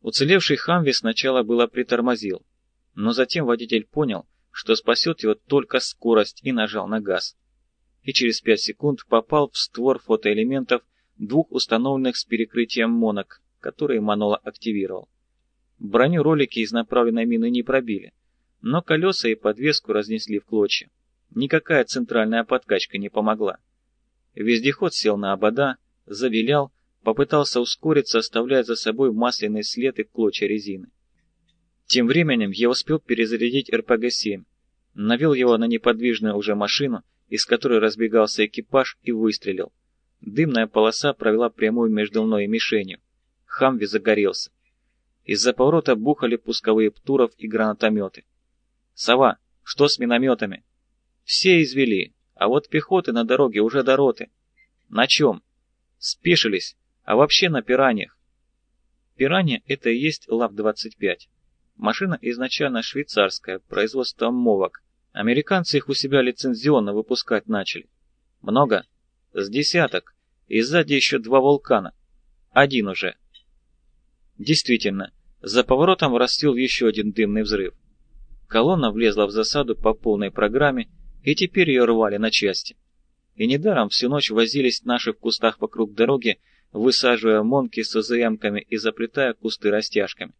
Уцелевший Хамви сначала было притормозил, но затем водитель понял, что спасет его только скорость, и нажал на газ. И через 5 секунд попал в створ фотоэлементов двух установленных с перекрытием монок, которые Манола активировал. Броню ролики из направленной мины не пробили, но колеса и подвеску разнесли в клочья. Никакая центральная подкачка не помогла. Вездеход сел на обода, завилял, попытался ускориться, оставляя за собой масляный след и клочья резины. Тем временем я успел перезарядить РПГ-7, навел его на неподвижную уже машину, из которой разбегался экипаж, и выстрелил. Дымная полоса провела прямую между мной и мишенью. Хамви загорелся. Из-за поворота бухали пусковые Птуров и гранатометы. «Сова, что с минометами?» «Все извели, а вот пехоты на дороге уже до роты». «На чем?» «Спешились, а вообще на пираньях». «Пиранья» — это и есть ЛАВ-25. Машина изначально швейцарская, производство МОВАК. Американцы их у себя лицензионно выпускать начали. Много? С десяток. И сзади еще 2 вулкана. 1 уже. Действительно, за поворотом расцвел еще один дымный взрыв. Колонна влезла в засаду по полной программе, и теперь ее рвали на части. И недаром всю ночь возились наши в кустах вокруг дороги, высаживая монки с ОЗМ-ками и заплетая кусты растяжками.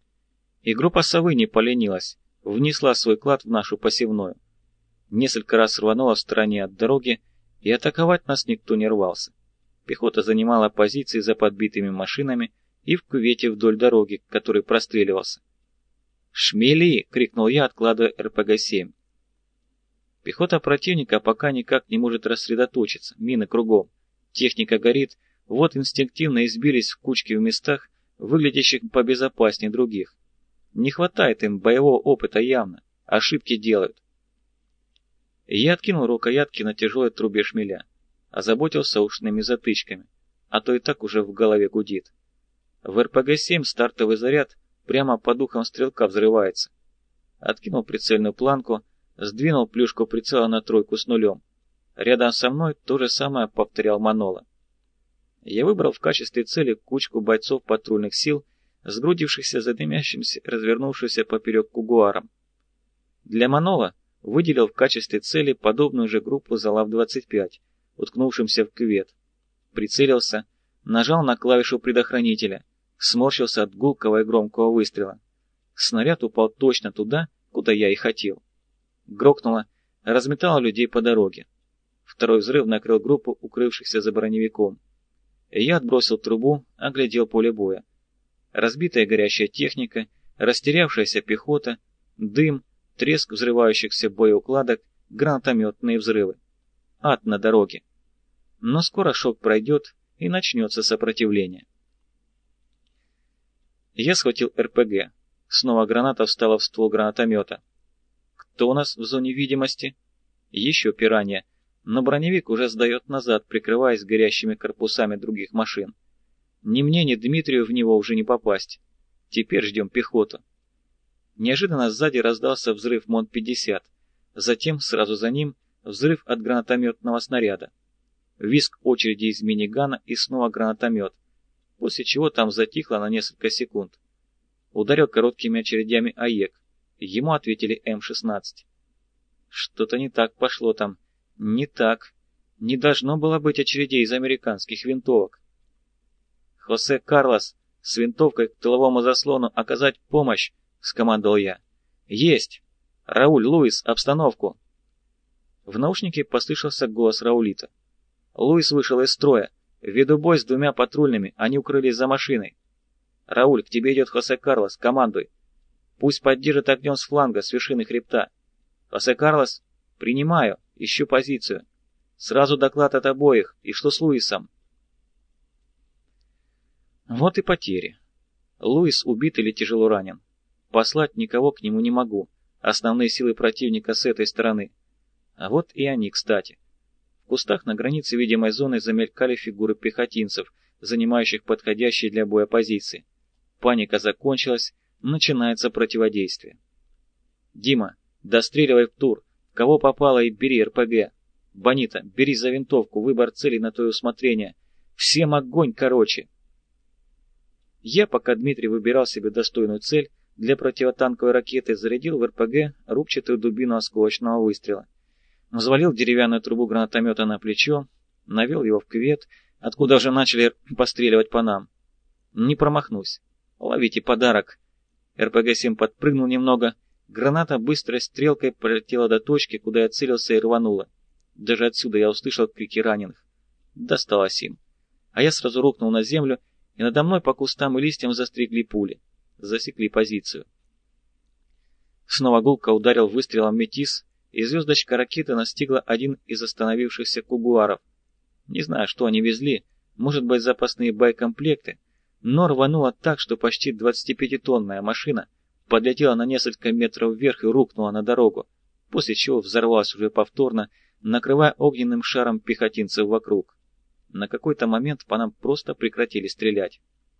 И группа «Совы» не поленилась, внесла свой клад в нашу посевную. Несколько раз рванула в стороне от дороги, и атаковать нас никто не рвался. Пехота занимала позиции за подбитыми машинами и в кювете вдоль дороги, который простреливался. «Шмели!» — крикнул я, откладывая РПГ-7. Пехота противника пока никак не может рассредоточиться, мины кругом. Техника горит, вот инстинктивно избились в кучки в местах, выглядящих побезопаснее других. Не хватает им боевого опыта явно, ошибки делают. Я откинул рукоятки на тяжелой трубе шмеля, озаботился ушными затычками, а то и так уже в голове гудит. В РПГ-7 стартовый заряд прямо по духам стрелка взрывается. Откинул прицельную планку, сдвинул плюшку прицела на 3 с нулем. Рядом со мной то же самое повторял Манола. Я выбрал в качестве цели кучку бойцов патрульных сил, сгрудившихся за дымящимся, развернувшимся поперек кугуаром. Для Манола выделил в качестве цели подобную же группу за ЛАВ-25, уткнувшимся в кювет. Прицелился, нажал на клавишу предохранителя, сморщился от гулкого и громкого выстрела. Снаряд упал точно туда, куда я и хотел. Грохнуло, разметало людей по дороге. Второй взрыв накрыл группу, укрывшихся за броневиком. Я отбросил трубу, оглядел поле боя. Разбитая горящая техника, растерявшаяся пехота, дым, треск взрывающихся боеукладок, гранатометные взрывы. Ад на дороге. Но скоро шок пройдет, и начнется сопротивление. Я схватил РПГ. Снова граната встала в ствол гранатомета. Кто у нас в зоне видимости? Еще пиранья, но броневик уже сдает назад, прикрываясь горящими корпусами других машин. Ни мне, ни Дмитрию в него уже не попасть. Теперь ждем пехоту. Неожиданно сзади раздался взрыв МОН-50. Затем, сразу за ним, взрыв от гранатометного снаряда. Визг очереди из минигана и снова гранатомет, после чего там затихло на несколько секунд. Ударил короткими очередями АЕК. Ему ответили М-16. Что-то не так пошло там. Не так. Не должно было быть очередей из американских винтовок. «Хосе Карлос, с винтовкой к тыловому заслону оказать помощь!» — скомандовал я. «Есть! Рауль, Луис, обстановку!» В наушнике послышался голос Раулита. Луис вышел из строя. Веду бой с 2 патрульными, они укрылись за машиной. «Рауль, к тебе идет Хосе Карлос, командуй. Пусть поддержит огнем с фланга, с вершины хребта. Хосе Карлос, принимаю, ищу позицию. Сразу доклад от обоих, и что с Луисом?» Вот и потери. Луис убит или тяжело ранен. Послать никого к нему не могу. Основные силы противника с этой стороны. А вот и они, кстати. В кустах на границе видимой зоны замелькали фигуры пехотинцев, занимающих подходящие для боя позиции. Паника закончилась, начинается противодействие. «Дима, достреливай в тур. Кого попало, и бери РПГ. Бонита, бери за винтовку, выбор целей на твое усмотрение. Всем огонь, короче!» Я, пока Дмитрий выбирал себе достойную цель для противотанковой ракеты, зарядил в РПГ рубчатую дубину осколочного выстрела, взвалил деревянную трубу гранатомета на плечо, навел его в кювет, откуда уже начали постреливать по нам. Не промахнусь. Ловите подарок. РПГ-7 подпрыгнул немного, граната быстрой стрелкой пролетела до точки, куда я целился, и рванула. Даже отсюда я услышал крики раненых. Досталось им. А я сразу рухнул на землю, и надо мной по кустам и листьям застригли пули. Засекли позицию. Снова гулко ударил выстрелом метис, и звездочка ракеты настигла один из остановившихся кугуаров. Не знаю, что они везли, может быть, запасные боекомплекты, но рванула так, что почти 25-тонная машина подлетела на несколько метров вверх и рухнула на дорогу, после чего взорвалась уже повторно, накрывая огненным шаром пехотинцев вокруг. На какой-то момент по нам просто прекратили стрелять.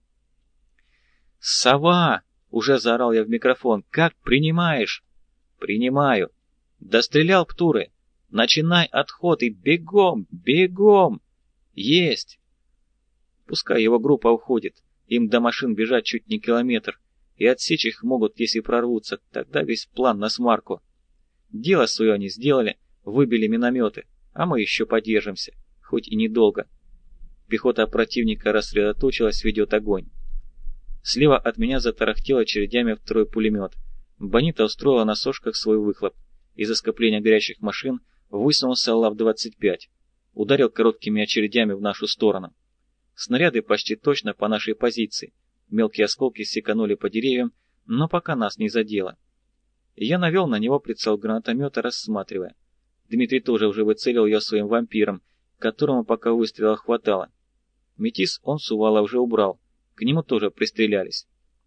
«Сова!» — уже заорал я в микрофон. «Как принимаешь?» «Принимаю». «Дострелял птуры! Начинай отход и бегом! Бегом!» «Есть!» Пускай его группа уходит. Им до машин бежать чуть не километр, и отсечь их могут, если прорвутся, тогда весь план на смарку. Дело свое они сделали, выбили минометы, а мы еще подержимся, хоть и недолго. Пехота противника рассредоточилась, ведет огонь. Слева от меня затарахтел очередями второй пулемет. Бонита устроила на сошках свой выхлоп. Из-за скопления горящих машин высунулся ЛАВ-25. Ударил короткими очередями в нашу сторону. Снаряды почти точно по нашей позиции. Мелкие осколки секанули по деревьям, но пока нас не задело. Я навел на него прицел гранатомета, рассматривая. Дмитрий тоже уже выцелил ее своим вампиром, которому пока выстрела хватало. Метис он Сувала уже убрал, к нему тоже пристрелялись.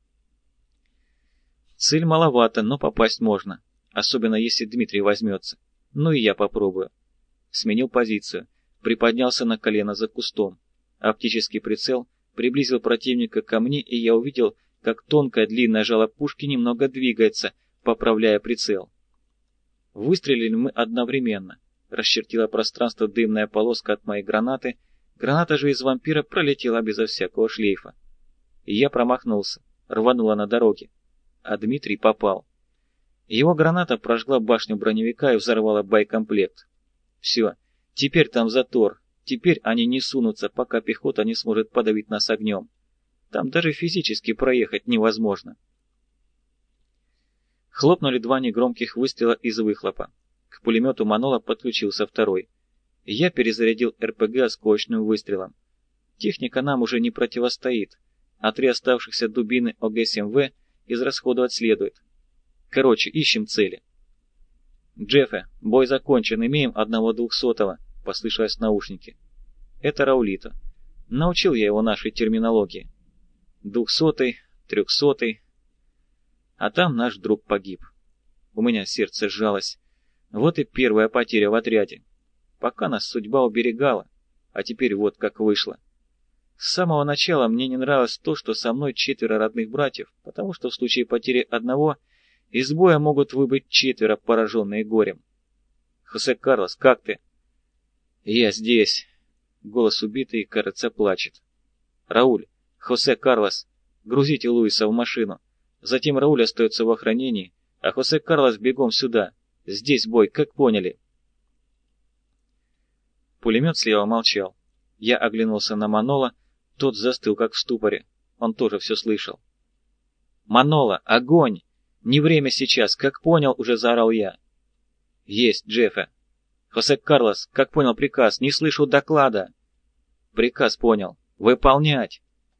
Цель маловато, но попасть можно, особенно если Дмитрий возьмется. Ну и я попробую. Сменил позицию, приподнялся на колено за кустом. Оптический прицел приблизил противника ко мне, и я увидел, как тонкое длинное жало пушки немного двигается, поправляя прицел. Выстрелили мы одновременно. Расчертила пространство дымная полоска от моей гранаты, граната же из вампира пролетела безо всякого шлейфа. И я промахнулся, рванула на дороге, а Дмитрий попал. Его граната прожгла башню броневика и взорвала боекомплект. Все, теперь там затор, теперь они не сунутся, пока пехота не сможет подавить нас огнем. Там даже физически проехать невозможно. Хлопнули два негромких выстрела из выхлопа. К пулемету Манола подключился второй. Я перезарядил РПГ осколочным выстрелом. Техника нам уже не противостоит, а 3 оставшихся дубины ОГ-7В израсходовать следует. Короче, ищем цели. «Джеффе, бой закончен, имеем одного 200-го», — послышалось в наушнике. Это Раулито. Научил я его нашей терминологии. 200-й, 300-й. А там наш друг погиб. У меня сердце сжалось. Вот и первая потеря в отряде. Пока нас судьба уберегала, а теперь вот как вышло. С самого начала мне не нравилось то, что со мной 4 родных братьев, потому что в случае потери одного из боя могут выбыть 4, пораженные горем. «Хосе Карлос, как ты?» «Я здесь». Голос убитый, кажется, плачет. «Рауль, Хосе Карлос, грузите Луиса в машину. Затем Рауль остается в охранении, а Хосе Карлос бегом сюда. Здесь бой, как поняли?» Пулемет слева молчал. Я оглянулся на Манола, тот застыл как в ступоре. Он тоже все слышал. «Манола, огонь! Не время сейчас, как понял, уже заорал я. «Есть, Джеффе!» «Хосе Карлос, как понял приказ? Не слышу доклада!» «Приказ понял. Выполнять!»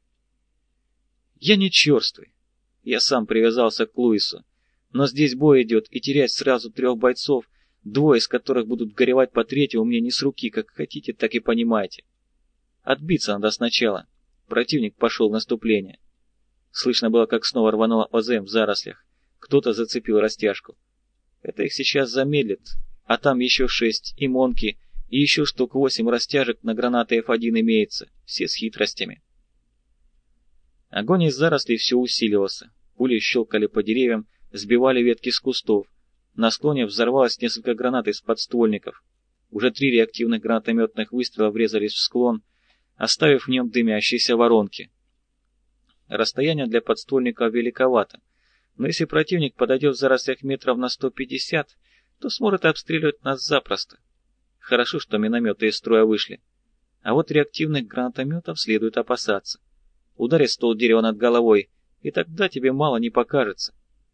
Я не черствый. Я сам привязался к Луису. Но здесь бой идет, и терять сразу 3 бойцов, 2 из которых будут горевать по 3-му, мне не с руки, как хотите, так и понимаете. Отбиться надо сначала. Противник пошел в наступление. Слышно было, как снова рванула ОЗМ в зарослях. Кто-то зацепил растяжку. Это их сейчас замедлит. А там еще 6 и монки, и еще штук 8 растяжек на гранаты F1 имеется. Все с хитростями. Огонь из зарослей все усиливался. Пули щелкали по деревьям, сбивали ветки с кустов. На склоне взорвалось несколько гранат из подствольников. Уже 3 реактивных гранатометных выстрела врезались в склон, оставив в нем дымящиеся воронки. Расстояние для подствольников великовато, но если противник подойдет в зарослях метров на 150, то сможет обстреливать нас запросто. Хорошо, что минометы из строя вышли. А вот реактивных гранатометов следует опасаться. Ударит ствол дерева над головой, и тогда тебе мало не покажется.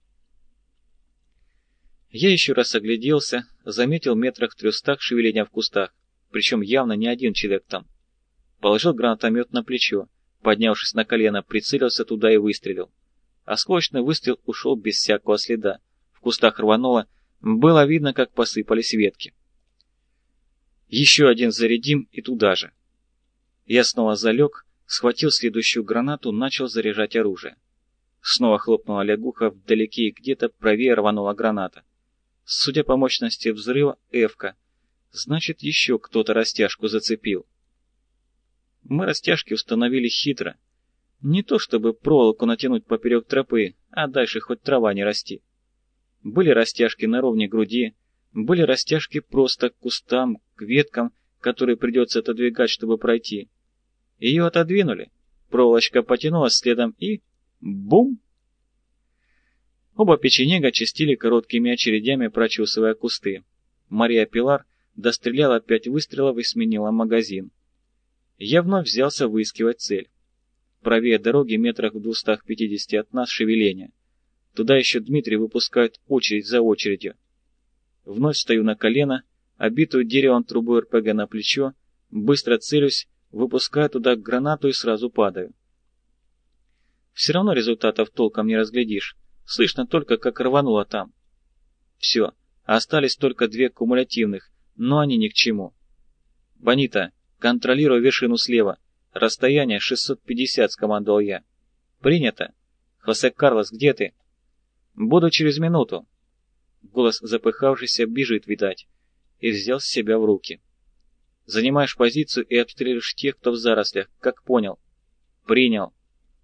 Я еще раз огляделся, заметил метрах в 300 шевеления в кустах, причем явно не один человек там. Положил гранатомет на плечо, поднявшись на колено, прицелился туда и выстрелил. Осколочный выстрел ушел без всякого следа. В кустах рвануло, было видно, как посыпались ветки. Еще один зарядим и туда же. Я снова залег, схватил следующую гранату, начал заряжать оружие. Снова хлопнула лягуха, вдалеке и где-то правее рванула граната. Судя по мощности взрыва, эвка. Значит, еще кто-то растяжку зацепил. Мы растяжки установили хитро. Не то чтобы проволоку натянуть поперек тропы, а дальше хоть трава не расти. Были растяжки на ровне груди, были растяжки просто к кустам, к веткам, которые придется отодвигать, чтобы пройти. Ее отодвинули, проволочка потянулась следом и... бум! Оба печенега чистили короткими очередями, прочесывая кусты. Мария Пилар достреляла 5 выстрелов и сменила магазин. Я вновь взялся выискивать цель. Правее дороги, метрах в 250 от нас, шевеление. Туда еще Дмитрий выпускает очередь за очередью. Вновь стою на колено, обитую деревом трубу РПГ на плечо, быстро целюсь, выпускаю туда гранату и сразу падаю. Все равно результатов толком не разглядишь. Слышно только, как рвануло там. Все, остались только 2 кумулятивных, но они ни к чему. «Бонита, контролируй вершину слева. Расстояние 650», — скомандовал я. «Принято. Хосе Карлос, где ты?» «Буду через минуту». Голос запыхавшийся бежит, видать. И взял себя в руки. «Занимаешь позицию и обстреливаешь тех, кто в зарослях. Как понял?» «Принял».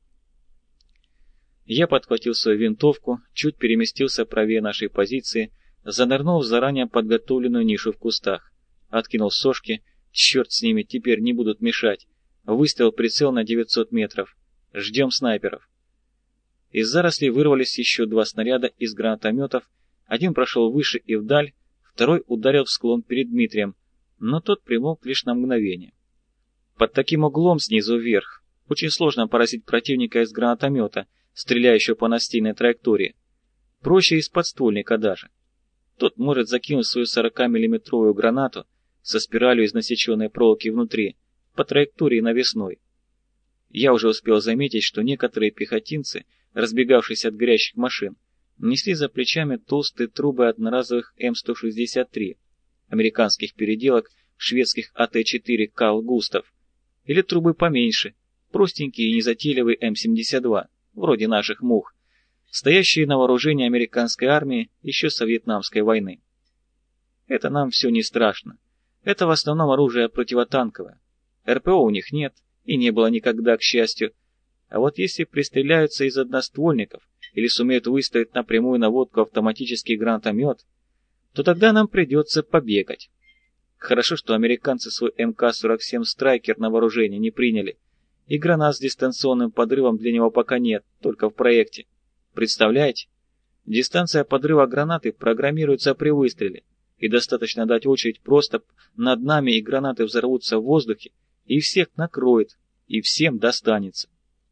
Я подхватил свою винтовку, чуть переместился правее нашей позиции, занырнул в заранее подготовленную нишу в кустах. Откинул сошки, черт с ними, теперь не будут мешать. Выставил прицел на 900 метров. Ждем снайперов. Из зарослей вырвались еще 2 снаряда из гранатометов. Один прошел выше и вдаль, второй ударил в склон перед Дмитрием, но тот примолк лишь на мгновение. Под таким углом снизу вверх очень сложно поразить противника из гранатомета, стреляющего по настильной траектории. Проще из подствольника даже. Тот может закинуть свою 40-миллиметровую гранату со спиралью из насеченной проволоки внутри, по траектории навесной. Я уже успел заметить, что некоторые пехотинцы, разбегавшиеся от горящих машин, несли за плечами толстые трубы одноразовых М163, американских переделок шведских АТ-4 Карл Густав, или трубы поменьше, простенькие и незатейливые М72, вроде наших мух, стоящие на вооружении американской армии еще со Вьетнамской войны. Это нам все не страшно. Это в основном оружие противотанковое. РПО у них нет и не было никогда, к счастью. А вот если пристреляются из одноствольников или сумеют выставить на прямую наводку автоматический гранатомет, то тогда нам придется побегать. Хорошо, что американцы свой МК-47 «Страйкер» на вооружение не приняли, и гранат с дистанционным подрывом для него пока нет, только в проекте. Представляете? Дистанция подрыва гранаты программируется при выстреле, и достаточно дать очередь просто над нами, и гранаты взорвутся в воздухе, и всех накроет, и всем достанется.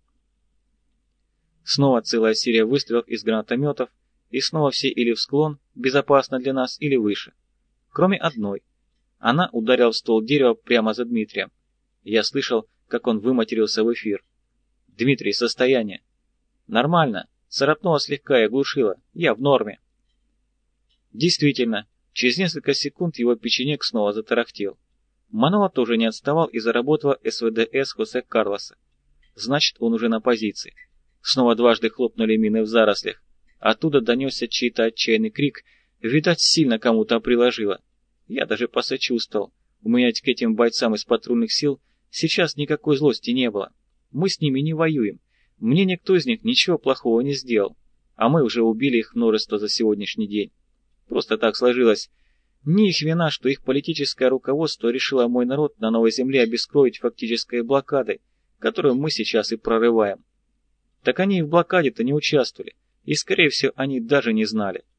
Снова целая серия выстрелов из гранатометов, и снова все или в склон, безопасно для нас, или выше. Кроме одной. Она ударила в ствол дерева прямо за Дмитрием. Я слышал, как он выматерился в эфир. «Дмитрий, состояние?» «Нормально. Царапнуло слегка и оглушило. Я в норме». Действительно, через несколько секунд его печенек снова затарахтел. Манола тоже не отставал и заработала СВДС Хосе Карлоса. Значит, он уже на позиции. Снова дважды хлопнули мины в зарослях. Оттуда донесся чей-то отчаянный крик. Видать, сильно кому-то приложило. Я даже посочувствовал. У меня к этим бойцам из патрульных сил сейчас никакой злости не было. Мы с ними не воюем. Мне никто из них ничего плохого не сделал. А мы уже убили их множество за сегодняшний день. Просто так сложилось. Не их вина, что их политическое руководство решило мой народ на новой земле обескровить фактической блокадой, которую мы сейчас и прорываем. Так они и в блокаде-то не участвовали, и, скорее всего, они даже не знали.